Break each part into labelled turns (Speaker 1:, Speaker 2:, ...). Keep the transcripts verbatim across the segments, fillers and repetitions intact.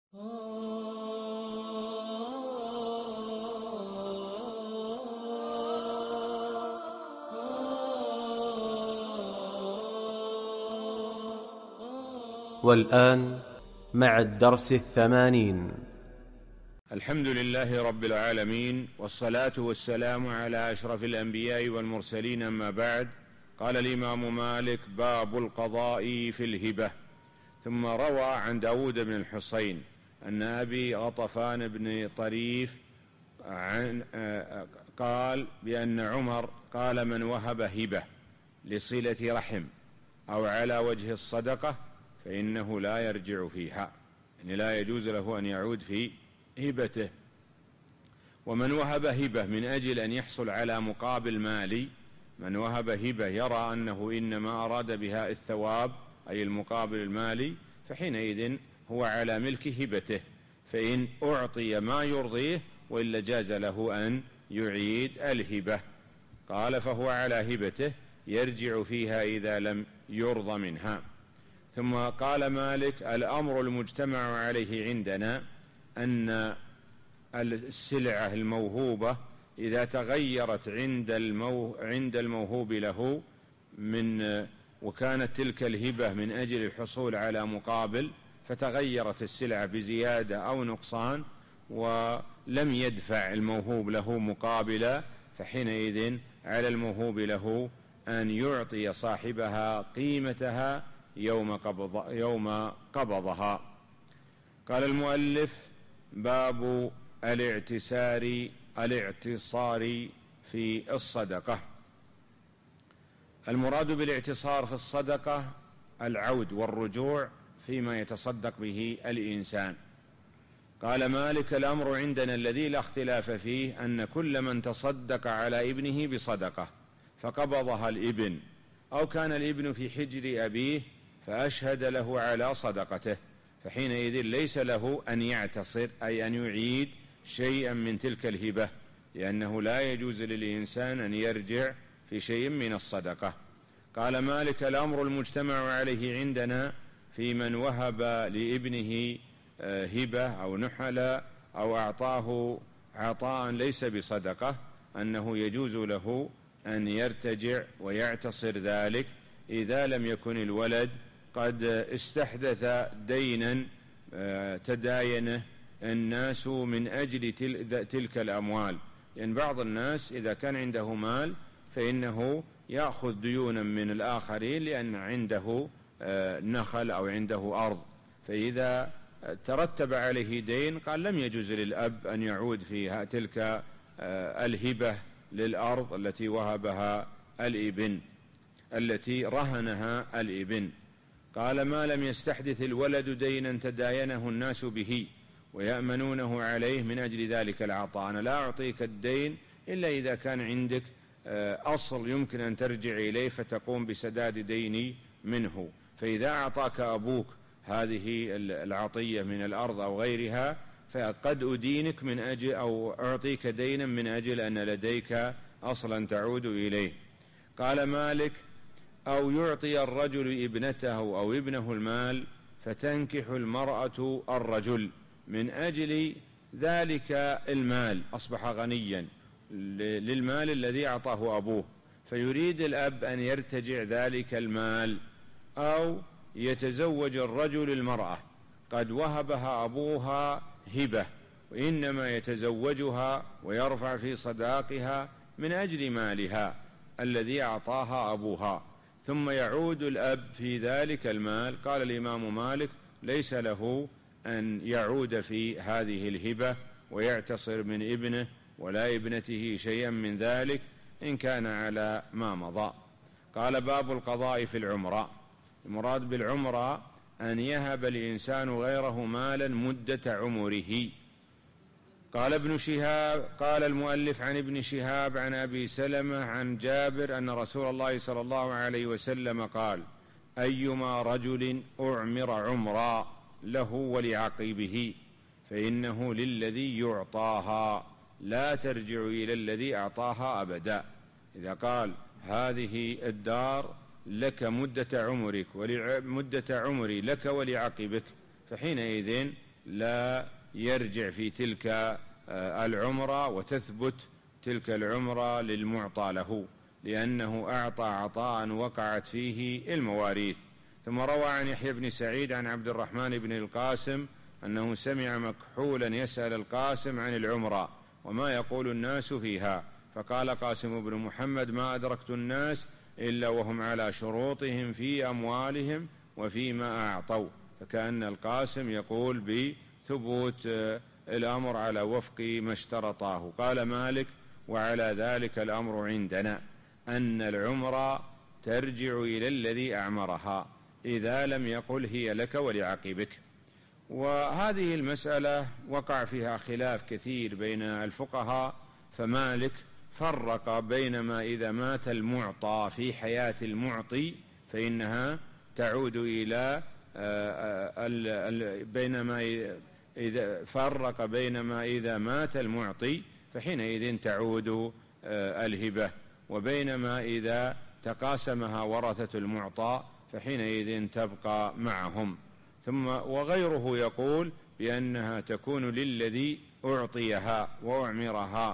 Speaker 1: والآن مع الدرس الثمانين.
Speaker 2: الحمد لله رب العالمين، والصلاة والسلام على أشرف الأنبياء والمرسلين، أما بعد. قال الإمام مالك: باب القضاء في الهبة. ثم روى عن داود بن الحصين أن أبي غطفان بن طريف عن قال بأن عمر قال: من وهب هبة لصلة رحم أو على وجه الصدقة فإنه لا يرجع فيها، يعني لا يجوز له أن يعود في هبته. ومن وهب هبة من أجل أن يحصل على مقابل مالي، من وهب هبة يرى أنه إنما أراد بها الثواب أي المقابل المالي، فحينئذ هو على ملك هبته، فإن أعطي ما يرضيه وإلا جاز له أن يعيد الهبة. قال: فهو على هبته يرجع فيها إذا لم يرضى منها. ثم قال مالك: الأمر المجتمع عليه عندنا أن السلعة الموهوبة إذا تغيرت عند المو عند الموهوب له من وكانت تلك الهبة من أجل الحصول على مقابل، فتغيرت السلعة بزيادة أو نقصان ولم يدفع الموهوب له مقابلا، فحينئذ على الموهوب له أن يعطي صاحبها قيمتها يوم قبض يوم قبضها. قال المؤلف: باب الاعتسار الاعتصار في الصدقة. المراد بالاعتصار في الصدقة العود والرجوع فيما يتصدق به الإنسان. قال مالك: الأمر عندنا الذي لا اختلاف فيه أن كل من تصدق على ابنه بصدقة فقبضها الابن، أو كان الابن في حجر أبيه فأشهد له على صدقته، فحينئذ ليس له أن يعتصر أي أن يعيد شيئا من تلك الهبة، لأنه لا يجوز للإنسان أن يرجع في شيء من الصدقة. قال مالك: الأمر المجتمع عليه عندنا في من وهب لابنه هبة أو نحل أو أعطاه عطاء ليس بصدقة أنه يجوز له أن يرتجع ويعتصر ذلك إذا لم يكن الولد قد استحدث دينا تداينه الناس من أجل تلك الأموال، لأن يعني بعض الناس إذا كان عنده مال فإنه يأخذ ديونا من الآخرين لأن عنده نخل أو عنده أرض، فإذا ترتب عليه دين قال لم يجوز للأب أن يعود في تلك الهبة للأرض التي وهبها الابن التي رهنها الابن. قال: ما لم يستحدث الولد دينا تداينه الناس به ويأمنونه عليه من أجل ذلك العطاء. أنا لا أعطيك الدين إلا إذا كان عندك أصل يمكن أن ترجع إليه فتقوم بسداد ديني منه، فإذا أعطاك أبوك هذه العطية من الأرض أو غيرها فقد أدينك من أجل أو أعطيك دينا من أجل أن لديك أصلا تعود إليه. قال مالك: أو يعطي الرجل ابنته أو ابنه المال فتنكح المرأة الرجل من أجل ذلك المال، أصبح غنيا للمال الذي أعطاه أبوه، فيريد الأب أن يرتجع ذلك المال. أو يتزوج الرجل المرأة قد وهبها أبوها هبة وإنما يتزوجها ويرفع في صداقها من أجل مالها الذي أعطاها أبوها، ثم يعود الأب في ذلك المال. قال الإمام مالك: ليس له أن يعود في هذه الهبة ويعتصر من ابنه ولا ابنته شيئا من ذلك إن كان على ما مضى. قال: باب القضاء في العمرة. المراد بالعمرة أن يهب الإنسان غيره مالا مدة عمره. قال ابن شهاب قال المؤلف: عن ابن شهاب عن أبي سلمة عن جابر أن رسول الله صلى الله عليه وسلم قال: أيما رجل أعمر عمرا له ولعقيبه فإنه للذي يعطاها لا ترجع إلى الذي أعطاها أبدا. إذا قال هذه الدار لك مدة عمرك ومدة عمري لك ولعقبك، فحينئذ لا يرجع في تلك العمرة وتثبت تلك العمرة للمعطى له، لأنه أعطى عطاء وقعت فيه المواريث. ثم روى عن يحيى بن سعيد عن عبد الرحمن بن القاسم أنه سمع مكحولا يسأل القاسم عن العمرة وما يقول الناس فيها، فقال قاسم بن محمد: ما أدركت الناس إلا وهم على شروطهم في أموالهم وفيما أعطوا. فكأن القاسم يقول بثبوت الأمر على وفق ما اشترطاه. قال مالك: وعلى ذلك الأمر عندنا أن العمرة ترجع إلى الذي أعمرها إذا لم يقل هي لك ولعقبك. وهذه المسألة وقع فيها خلاف كثير بين الفقهاء، فمالك فرق بين ما إذا مات المعطى في حياة المعطي فإنها تعود إلى بينما إذا فرق بين ما إذا مات المعطي فحينئذ تعود الهبة، وبينما إذا تقاسمها ورثة المعطى فحينئذ تبقى معهم. ثم وغيره يقول بأنها تكون للذي أعطيها وأعمرها،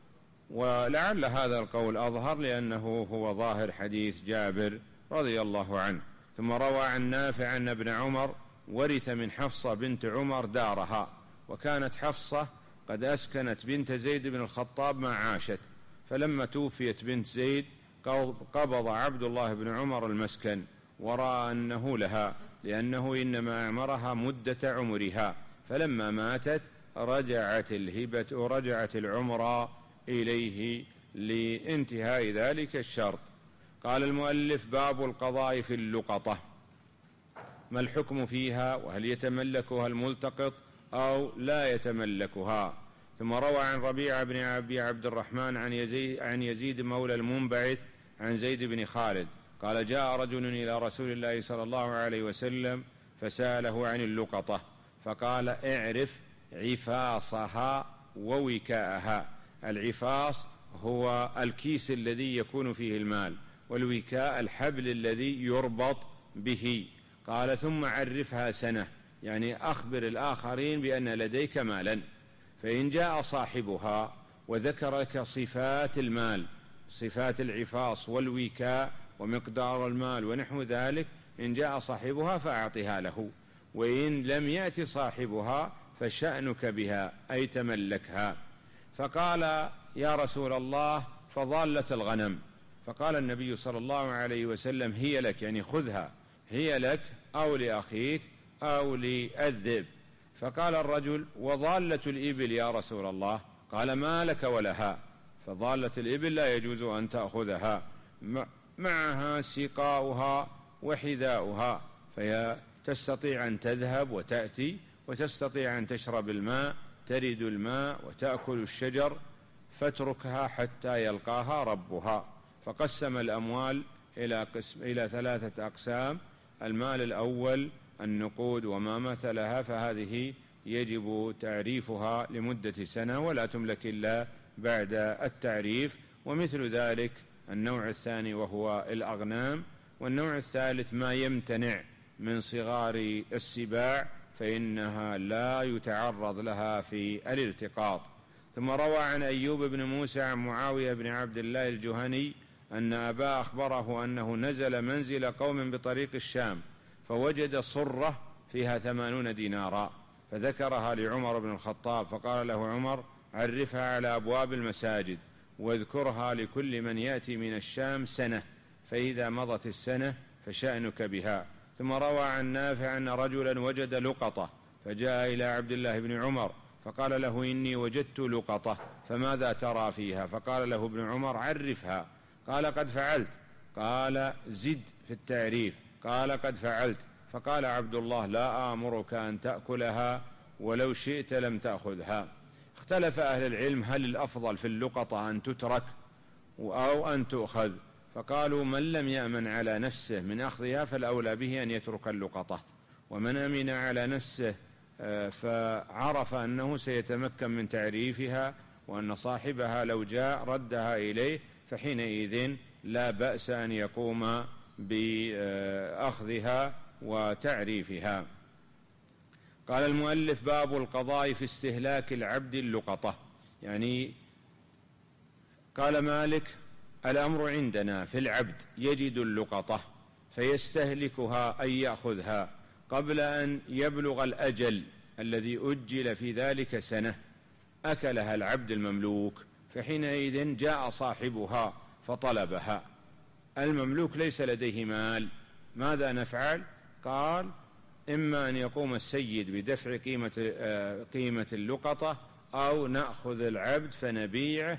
Speaker 2: ولعل هذا القول أظهر لأنه هو ظاهر حديث جابر رضي الله عنه. ثم روى عن نافع أن ابن عمر ورث من حفصة بنت عمر دارها، وكانت حفصة قد أسكنت بنت زيد بن الخطاب ما عاشت، فلما توفيت بنت زيد قبض عبد الله بن عمر المسكن ورأى أنه لها، لأنه إنما أعمرها مدة عمرها، فلما ماتت رجعت الهبة ورجعت العمر إليه لانتهاء ذلك الشرط. قال المؤلف: باب القضاء في اللقطة، ما الحكم فيها، وهل يتملكها الملتقط أو لا يتملكها؟ ثم روى عن ربيعة بن أبي عبد الرحمن عن يزيد, عن يزيد مولى المنبعث عن زيد بن خالد قال: جاء رجل إلى رسول الله صلى الله عليه وسلم فسأله عن اللقطة، فقال: اعرف عفاصها ووكاءها. العفاص هو الكيس الذي يكون فيه المال، والوكاء الحبل الذي يربط به. قال: ثم عرفها سنة، يعني أخبر الآخرين بأن لديك مالا، فإن جاء صاحبها وذكر لك صفات المال، صفات العفاص والوكاء ومقدار المال ونحو ذلك، إن جاء صاحبها فأعطها له، وإن لم يأتي صاحبها فشأنك بها أي تملكها. فقال: يا رسول الله، فضالة الغنم. فقال النبي صلى الله عليه وسلم: هي لك، يعني خذها، هي لك أو لأخيك أو للذئب. فقال الرجل: وضالة الإبل يا رسول الله؟ قال: ما لك ولها. فضالة الإبل لا يجوز أن تأخذها، معها سقاؤها وحذاؤها، فهي تستطيع أن تذهب وتأتي، وتستطيع أن تشرب الماء، ترد الماء وتأكل الشجر، فاتركها حتى يلقاها ربها. فقسم الأموال إلى, قسم إلى ثلاثة أقسام: المال الأول النقود وما مثلها، فهذه يجب تعريفها لمدة سنة ولا تملك إلا بعد التعريف، ومثل ذلك النوع الثاني وهو الأغنام، والنوع الثالث ما يمتنع من صغار السباع فإنها لا يتعرض لها في الالتقاط. ثم روى عن أيوب بن موسى عن معاوية بن عبد الله الجهني أن أباه أخبره أنه نزل منزل قوم بطريق الشام فوجد صرة فيها ثمانون دينارا، فذكرها لعمر بن الخطاب، فقال له عمر: عرفها على أبواب المساجد واذكرها لكل من يأتي من الشام سنة، فإذا مضت السنة فشأنك بها. ثم روى عن نافع أن رجلا وجد لقطة فجاء إلى عبد الله بن عمر فقال له: إني وجدت لقطة فماذا ترى فيها؟ فقال له ابن عمر: عرفها. قال: قد فعلت. قال: زد في التعريف. قال: قد فعلت. فقال عبد الله: لا آمرك أن تأكلها، ولو شئت لم تأخذها. اختلف أهل العلم هل الأفضل في اللقطة أن تترك أو أن تؤخذ، فقالوا: من لم يأمن على نفسه من أخذها فالأولى به أن يترك اللقطة، ومن أمن على نفسه فعرف أنه سيتمكن من تعريفها وأن صاحبها لو جاء ردها إليه فحينئذ لا بأس أن يقوم بأخذها وتعريفها. قال المؤلف: باب القضاء في استهلاك العبد اللقطة. يعني قال مالك: الأمر عندنا في العبد يجد اللقطة فيستهلكها أي يأخذها قبل أن يبلغ الأجل الذي أجل في ذلك سنة، أكلها العبد المملوك، فحينئذ جاء صاحبها فطلبها. المملوك ليس لديه مال، ماذا نفعل؟ قال: إما أن يقوم السيد بدفع قيمة قيمة اللقطة، أو نأخذ العبد فنبيعه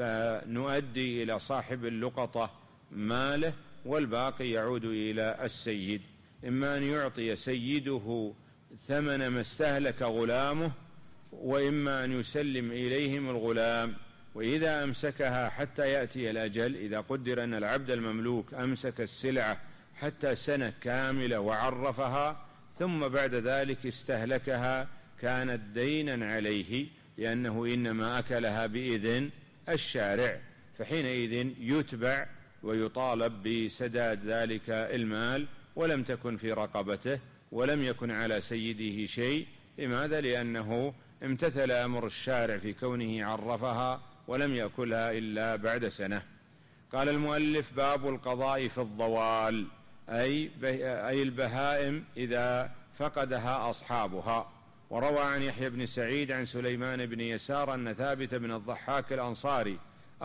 Speaker 2: فنؤدي إلى صاحب اللقطة ماله والباقي يعود إلى السيد. إما أن يعطي سيده ثمن ما استهلك غلامه، وإما أن يسلم إليهم الغلام، وإذا أمسكها حتى يأتي الأجل، إذا قدر أن العبد المملوك أمسك السلعة حتى سنة كاملة وعرفها ثم بعد ذلك استهلكها، كانت دينا عليه، لأنه إنما أكلها بإذن الشارع، فحينئذ يتبع ويطالب بسداد ذلك المال، ولم تكن في رقبته ولم يكن على سيده شيء. لماذا؟ لأنه امتثل أمر الشارع في كونه عرفها ولم يأكلها إلا بعد سنة. قال المؤلف: باب القضاء في الضوال، أي, أي البهائم إذا فقدها أصحابها. وروى عن يحيى بن سعيد عن سليمان بن يسار أن ثابت بن الضحاك الأنصاري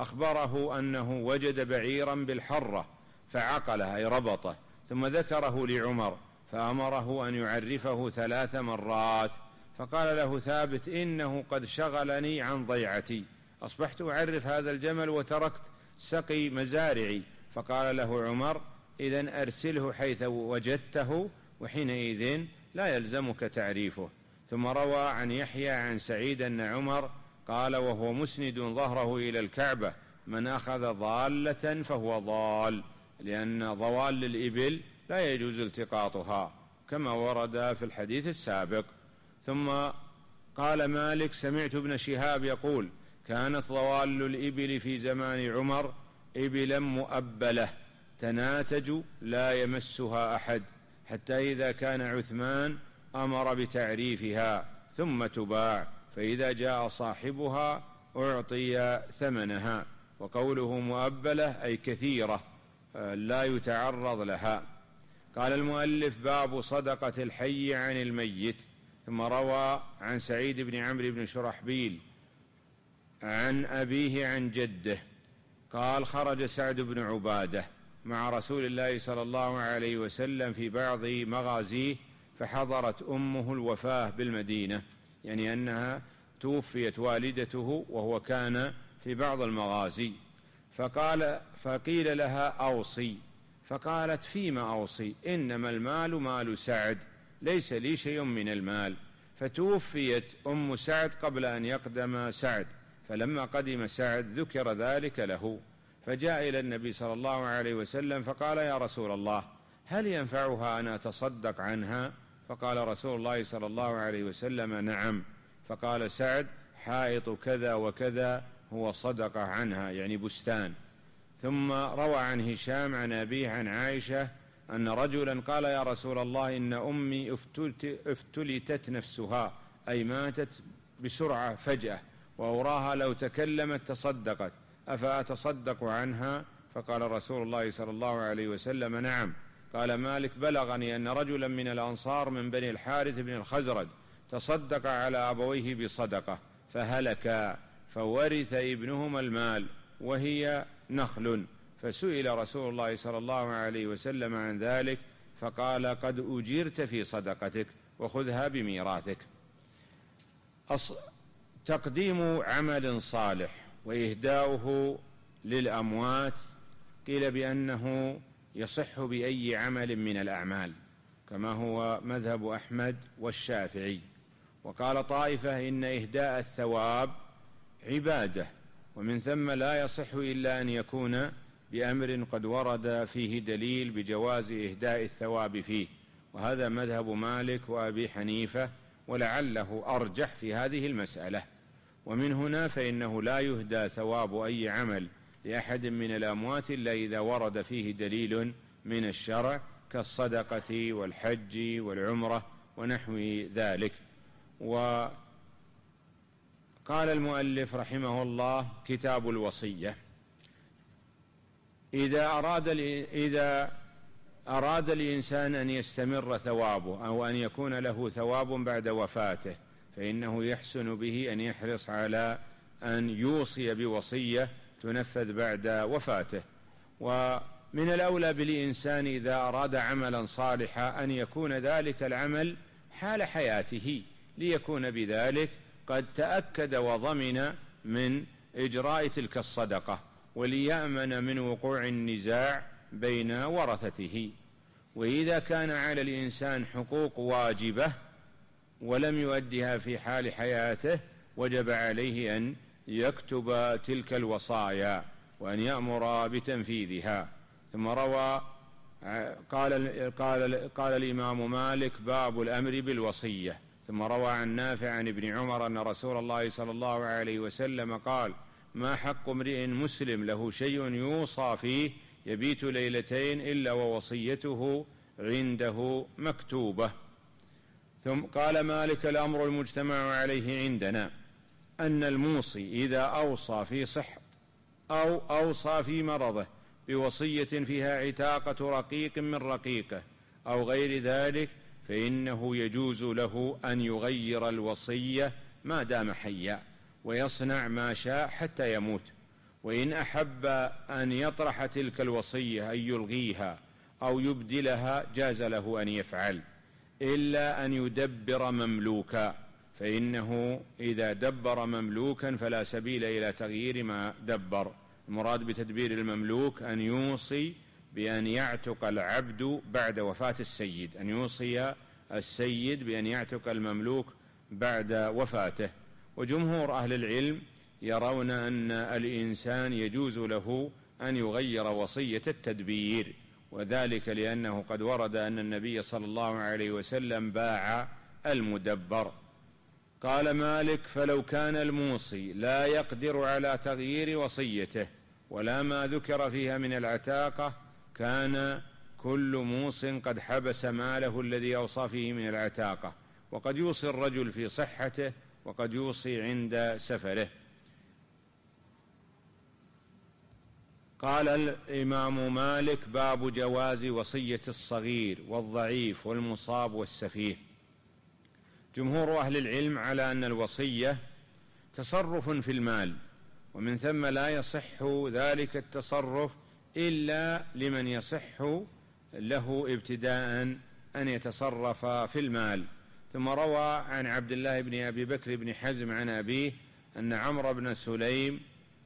Speaker 2: أخبره أنه وجد بعيرا بالحرة فعقله أي ربطه، ثم ذكره لعمر فأمره أن يعرفه ثلاث مرات، فقال له ثابت: إنه قد شغلني عن ضيعتي، أصبحت أعرف هذا الجمل وتركت سقي مزارعي. فقال له عمر: إذن أرسله حيث وجدته، وحينئذ لا يلزمك تعريفه. ثم روى عن يحيى عن سعيد أن عمر قال وهو مسند ظهره إلى الكعبة: من أخذ ضالة فهو ضال، لأن ضوال الإبل لا يجوز التقاطها كما ورد في الحديث السابق. ثم قال مالك: سمعت ابن شهاب يقول: كانت ضوال الإبل في زمان عمر إبلا مؤبلة تناتج لا يمسها أحد، حتى إذا كان عثمان أمر بتعريفها ثم تباع، فإذا جاء صاحبها أعطي ثمنها. وقوله مؤبلة أي كثيرة لا يتعرض لها. قال المؤلف: باب صدقة الحي عن الميت. ثم روى عن سعيد بن عمرو بن شرحبيل عن أبيه عن جده قال: خرج سعد بن عبادة مع رسول الله صلى الله عليه وسلم في بعض مغازيه، فحضرت أمه الوفاة بالمدينة، يعني أنها توفيت والدته وهو كان في بعض المغازي، فقال فقيل لها: أوصي. فقالت: فيما أوصي؟ إنما المال مال سعد، ليس لي شيء من المال. فتوفيت أم سعد قبل أن يقدم سعد، فلما قدم سعد ذكر ذلك له، فجاء إلى النبي صلى الله عليه وسلم فقال: يا رسول الله، هل ينفعها أن أتصدق عنها؟ فقال رسول الله صلى الله عليه وسلم: نعم. فقال سعد: حائط كذا وكذا هو صدقة عنها، يعني بستان. ثم روى عن هشام عن أبيه عن عائشة أن رجلا قال: يا رسول الله، إن أمي افتلتت نفسها، أي ماتت بسرعة فجأة، وأراها لو تكلمت تصدقت، أفأتصدق عنها؟ فقال رسول الله صلى الله عليه وسلم: نعم. قال مالك: بلغني أن رجلا من الأنصار من بني الحارث بن الخزرج تصدق على أبويه بصدقة فهلكا، فورث ابنهما المال وهي نخل، فسئل رسول الله صلى الله عليه وسلم عن ذلك فقال: قد أجرت في صدقتك وخذها بميراثك. تقديم عمل صالح وإهداؤه للأموات، قيل بأنه يصح بأي عمل من الأعمال، كما هو مذهب أحمد والشافعي. وقال طائفة: إن إهداء الثواب عبادة، ومن ثم لا يصح إلا أن يكون بأمر قد ورد فيه دليل بجواز إهداء الثواب فيه، وهذا مذهب مالك وأبي حنيفة، ولعله أرجح في هذه المسألة. ومن هنا فإنه لا يهدى ثواب أي عمل لأحد من الأموات إلا إذا ورد فيه دليل من الشرع، كالصدقة والحج والعمرة ونحو ذلك. وقال المؤلف رحمه الله: كتاب الوصية. إذا أراد إذا أراد الإنسان أن يستمر ثوابه أو أن يكون له ثواب بعد وفاته، فإنه يحسن به أن يحرص على أن يوصي بوصية تنفذ بعد وفاته. ومن الأولى بالإنسان إذا أراد عملا صالحا أن يكون ذلك العمل حال حياته، ليكون بذلك قد تأكد وضمن من إجراء تلك الصدقة، وليأمن من وقوع النزاع بين ورثته. وإذا كان على الإنسان حقوق واجبة ولم يؤدها في حال حياته، وجب عليه أن يكتب تلك الوصايا وأن يأمر بتنفيذها. ثم روى قال, قال, قال الإمام مالك: باب الأمر بالوصية. ثم روى عن نافع عن ابن عمر أن رسول الله صلى الله عليه وسلم قال: ما حق امرئ مسلم له شيء يوصى فيه يبيت ليلتين إلا ووصيته عنده مكتوبة. ثم قال مالك: الأمر المجتمع عليه عندنا أن الموصي إذا أوصى في صحة أو أوصى في مرضه بوصية فيها عتاقة رقيق من رقيقه أو غير ذلك، فإنه يجوز له أن يغير الوصية ما دام حيا، ويصنع ما شاء حتى يموت. وإن أحب أن يطرح تلك الوصية، أن يلغيها أو يبدلها، جاز له أن يفعل، إلا أن يدبر مملوكا، فإنه إذا دبر مملوكا فلا سبيل إلى تغيير ما دبر. المراد بتدبير المملوك أن يوصي بأن يعتق العبد بعد وفاة السيد، أن يوصي السيد بأن يعتق المملوك بعد وفاته. وجمهور أهل العلم يرون أن الإنسان يجوز له أن يغير وصية التدبير، وذلك لأنه قد ورد أن النبي صلى الله عليه وسلم باع المدبر. قال مالك: فلو كان الموصي لا يقدر على تغيير وصيته ولا ما ذكر فيها من العتاقة، كان كل موص قد حبس ماله الذي أوصى فيه من العتاقة. وقد يوصي الرجل في صحته وقد يوصي عند سفره. قال الإمام مالك: باب جواز وصية الصغير والضعيف والمصاب والسفيه. جمهور أهل العلم على أن الوصية تصرف في المال، ومن ثم لا يصح ذلك التصرف إلا لمن يصح له ابتداء أن يتصرف في المال. ثم روى عن عبد الله بن أبي بكر بن حزم عن أبيه أن عمرو بن سليم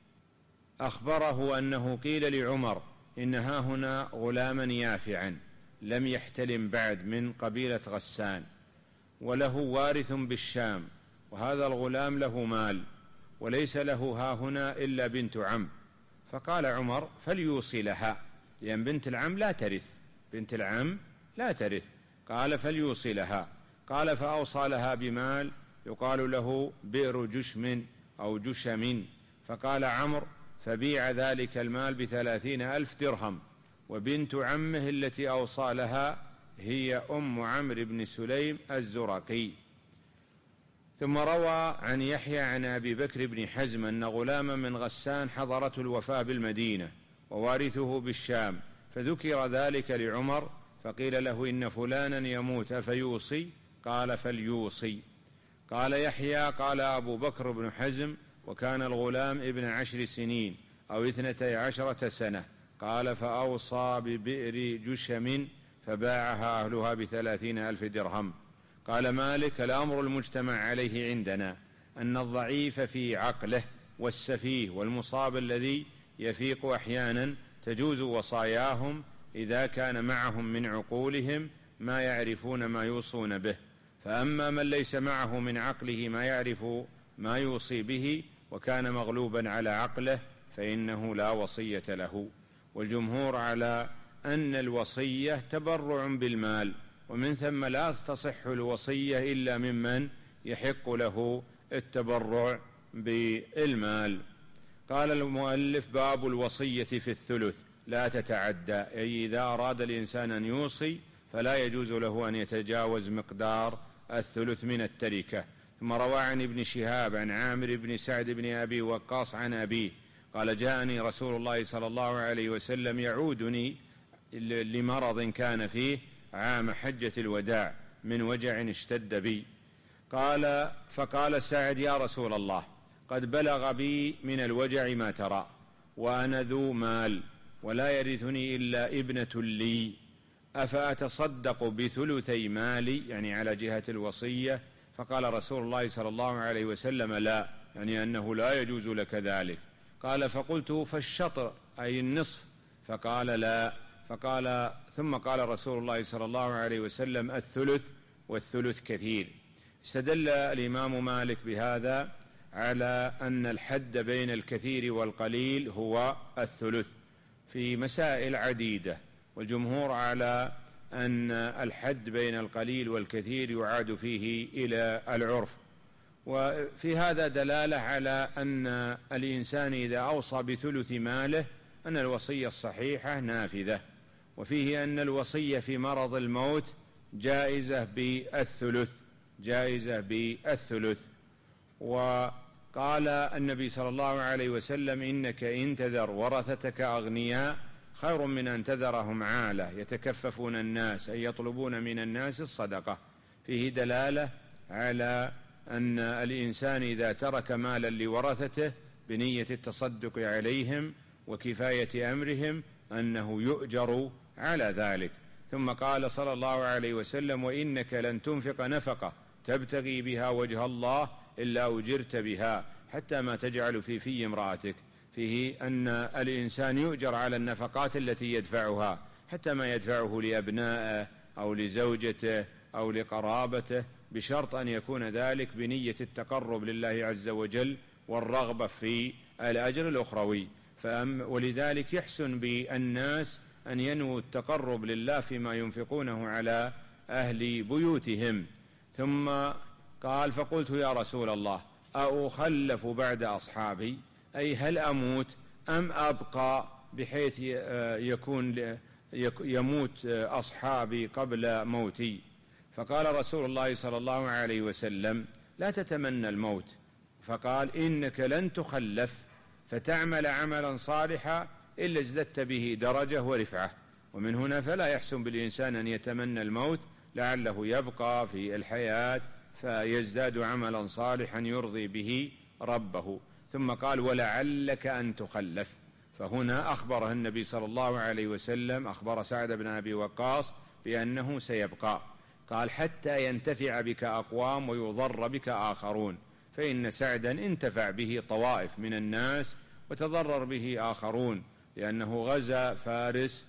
Speaker 2: أخبره أنه قيل لعمر: إن هاهنا غلاما يافعا لم يحتلم بعد من قبيلة غسان، وله وارث بالشام، وهذا الغلام له مال، وليس له هاهنا إلا بنت عم. فقال عمر: فليوصي لها، لأن بنت العم لا ترث، بنت العم لا ترث. قال: فليوصي لها. قال: فأوصى لها بمال يقال له بئر جشم أو جشم. فقال عمرو: فبيع ذلك المال بثلاثين ألف درهم، وبنت عمه التي أوصى لها هي أم عمرو بن سليم الزرقي. ثم روى عن يحيى عن أبي بكر بن حزم أن غلاما من غسان حضرته الوفاة بالمدينة ووارثه بالشام، فذكر ذلك لعمر، فقيل له: إن فلانا يموت أفيوصي؟ قال: فليوصي. قال يحيى: قال أبو بكر بن حزم: وكان الغلام ابن عشر سنين أو اثنتي عشرة سنة. قال: فأوصى ببئر جشم فباعها أهلها بثلاثين ألف درهم. قال مالك: الأمر المجتمع عليه عندنا أن الضعيف في عقله والسفيه والمصاب الذي يفيق أحيانا تجوز وصاياهم إذا كان معهم من عقولهم ما يعرفون ما يوصون به. فأما من ليس معه من عقله ما يعرف ما يوصي به وكان مغلوبا على عقله فإنه لا وصية له. والجمهور على أن الوصية تبرع بالمال، ومن ثم لا تصح الوصية إلا ممن يحق له التبرع بالمال. قال المؤلف: باب الوصية في الثلث لا تتعدى، أي إذا أراد الإنسان أن يوصي فلا يجوز له أن يتجاوز مقدار الثلث من التركة. ثم روى عن ابن شهاب عن عامر بن سعد بن أبي وقاص عن أبيه قال جاءني رسول الله صلى الله عليه وسلم يعودني لمرض كان فيه عام حجة الوداع من وجع اشتد بي. قال فقال سعد يا رسول الله قد بلغ بي من الوجع ما ترى وأنا ذو مال ولا يرثني إلا ابنة لي أفأتصدق بثلثي مالي يعني على جهة الوصية؟ فقال رسول الله صلى الله عليه وسلم لا، يعني أنه لا يجوز لك ذلك. قال فقلت فالشطر أي النصف؟ فقال لا. فقال ثم قال رسول الله صلى الله عليه وسلم الثلث والثلث كثير. استدل الإمام مالك بهذا على أن الحد بين الكثير والقليل هو الثلث في مسائل عديدة، والجمهور على أن الحد بين القليل والكثير يعاد فيه إلى العرف. وفي هذا دلالة على أن الإنسان إذا أوصى بثلث ماله أن الوصية الصحيحة نافذة، وفيه أن الوصية في مرض الموت جائزة بالثلث جائزة بالثلث. وقال النبي صلى الله عليه وسلم إنك إن تذر ورثتك أغنياء خير من أن تذرهم عالة يتكففون الناس أي يطلبون من الناس الصدقة. فيه دلالة على أن الإنسان إذا ترك مالا لورثته بنية التصدق عليهم وكفاية أمرهم أنه يؤجر على ذلك. ثم قال صلى الله عليه وسلم وإنك لن تنفق نفقة تبتغي بها وجه الله إلا أجرت بها حتى ما تجعل في في امرأتك. فيه أن الإنسان يؤجر على النفقات التي يدفعها حتى ما يدفعه لأبنائه أو لزوجته أو لقرابته، بشرط أن يكون ذلك بنية التقرب لله عز وجل والرغبة في الأجر الأخروي. ولذلك يحسن بالناس أن ينووا التقرب لله فيما ينفقونه على أهل بيوتهم. ثم قال فقلت يا رسول الله أخلف بعد أصحابي، أي هل أموت أم أبقى بحيث يكون يموت أصحابي قبل موتي؟ فقال رسول الله صلى الله عليه وسلم لا تتمنى الموت. فقال إنك لن تخلف فتعمل عملا صالحا إلا ازددت به درجة ورفعة. ومن هنا فلا يحسن بالإنسان أن يتمنى الموت لعله يبقى في الحياة فيزداد عملا صالحا يرضي به ربه. ثم قال ولعلك أن تخلف، فهنا أخبره النبي صلى الله عليه وسلم أخبر سعد بن أبي وقاص بأنه سيبقى. قال حتى ينتفع بك أقوام ويضر بك آخرون، فإن سعدا انتفع به طوائف من الناس وتضرر به آخرون، لأنه غزا فارس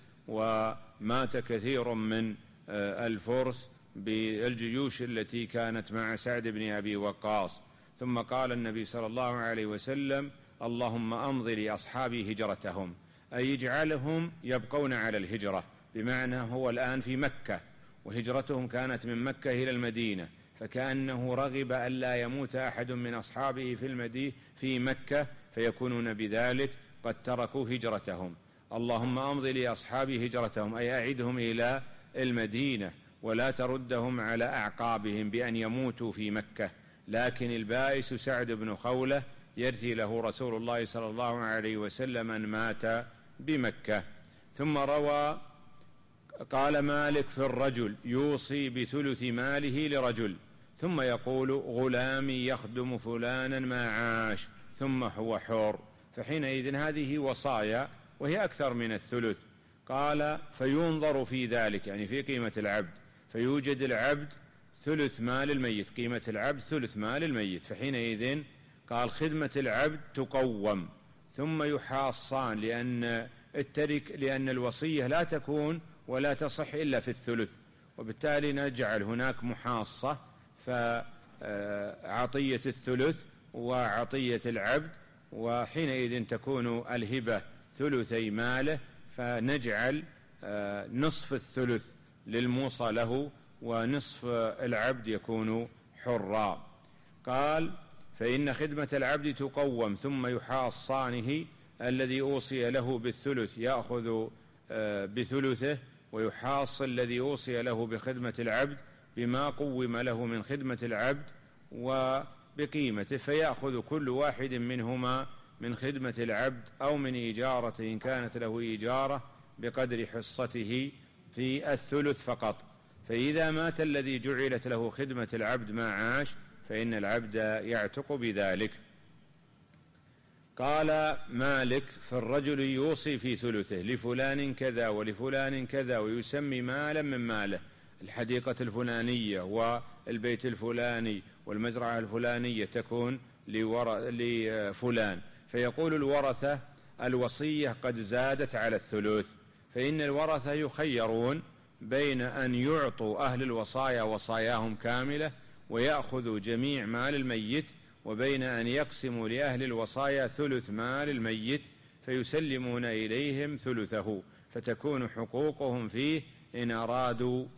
Speaker 2: ومات كثير من الفرس بالجيوش التي كانت مع سعد بن أبي وقاص. ثم قال النبي صلى الله عليه وسلم اللهم أمضي لأصحابي هجرتهم، أي يجعلهم يبقون على الهجرة، بمعنى هو الآن في مكة وهجرتهم كانت من مكة إلى المدينة، فكأنه رغب ألا يموت أحد من أصحابه في المدينة في مكة فيكونون بذلك قد تركوا هجرتهم. اللهم أمضي لأصحابي هجرتهم، أي أعدهم إلى المدينة ولا تردهم على أعقابهم بأن يموتوا في مكة. لكن البائس سعد بن خولة يرثي له رسول الله صلى الله عليه وسلم أن مات بمكة. ثم روى قال مالك في الرجل يوصي بثلث ماله لرجل ثم يقول غلامي يخدم فلانا ما عاش ثم هو حر، فحينئذ هذه وصايا وهي أكثر من الثلث. قال فينظر في ذلك يعني في قيمة العبد، فيوجد العبد ثلث مال الميت، قيمة العبد ثلث مال الميت، فحينئذ قال خدمة العبد تقوم ثم يحاصان، لأن الترك لأن الوصية لا تكون ولا تصح إلا في الثلث، وبالتالي نجعل هناك محاصة، فعطية الثلث وعطية العبد، وحينئذ تكون الهبة ثلثي ماله، فنجعل نصف الثلث للموصى له ونصف العبد يكون حرا. قال فإن خدمة العبد تقوم ثم يحاصانه، الذي أوصي له بالثلث يأخذ بثلثه ويحاص الذي أوصي له بخدمة العبد بما قوم له من خدمة العبد، وبقيمته، فيأخذ كل واحد منهما من خدمة العبد أو من إجارة إن كانت له إجارة بقدر حصته في الثلث فقط. فإذا مات الذي جعلت له خدمة العبد ما عاش فإن العبد يعتق بذلك. قال مالك: فالرجل يوصي في ثلثه لفلان كذا ولفلان كذا، ويسمي مالا من ماله، الحديقة الفلانية والبيت الفلاني والمزرعة الفلانية تكون لفلان، فيقول الورثة: الوصية قد زادت على الثلث. فإن الورثة يخيرون بين أن يعطوا أهل الوصايا وصاياهم كاملة ويأخذوا جميع مال الميت، وبين أن يقسموا لأهل الوصايا ثلث مال الميت فيسلمون إليهم ثلثه، فتكون حقوقهم فيه إن أرادوا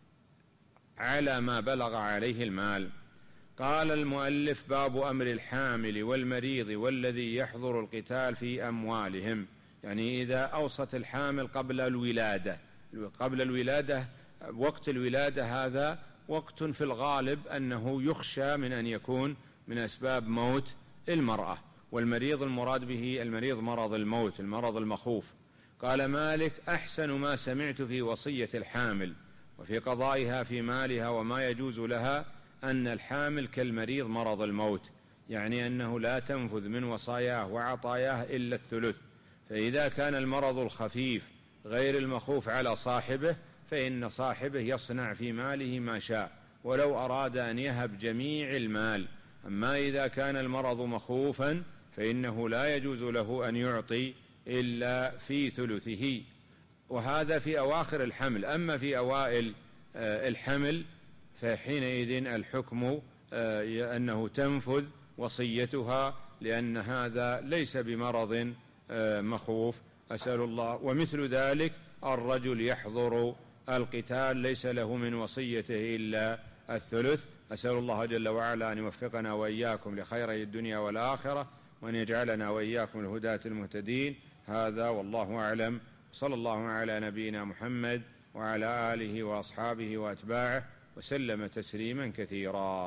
Speaker 2: على ما بلغ عليه المال. قال المؤلف: باب أمر الحامل والمريض والذي يحضر القتال في أموالهم. يعني إذا أوصت الحامل قبل الولادة، قبل الولادة وقت الولادة هذا وقت في الغالب أنه يخشى من أن يكون من أسباب موت المرأة، والمريض المراد به المريض مرض الموت، المرض المخوف. قال مالك: أحسن ما سمعت في وصية الحامل وفي قضائها في مالها وما يجوز لها أن الحامل كالمريض مرض الموت، يعني أنه لا تنفذ من وصاياه وعطاياه إلا الثلث. فإذا كان المرض الخفيف غير المخوف على صاحبه فإن صاحبه يصنع في ماله ما شاء ولو أراد أن يهب جميع المال. أما إذا كان المرض مخوفا فإنه لا يجوز له أن يعطي إلا في ثلثه، وهذا في أواخر الحمل. أما في أوائل الحمل فحينئذ الحكم أنه تنفذ وصيتها، لأن هذا ليس بمرض مخوف. أسأل الله. ومثل ذلك الرجل يحضر القتال ليس له من وصيته إلا الثلث. أسأل الله جل وعلا أن يوفقنا وإياكم لخيري الدنيا والآخرة، وأن يجعلنا وإياكم الهداة المهتدين. هذا والله أعلم، صلى الله على نبينا محمد وعلى آله وأصحابه وأتباعه وسلم تسليما كثيرا.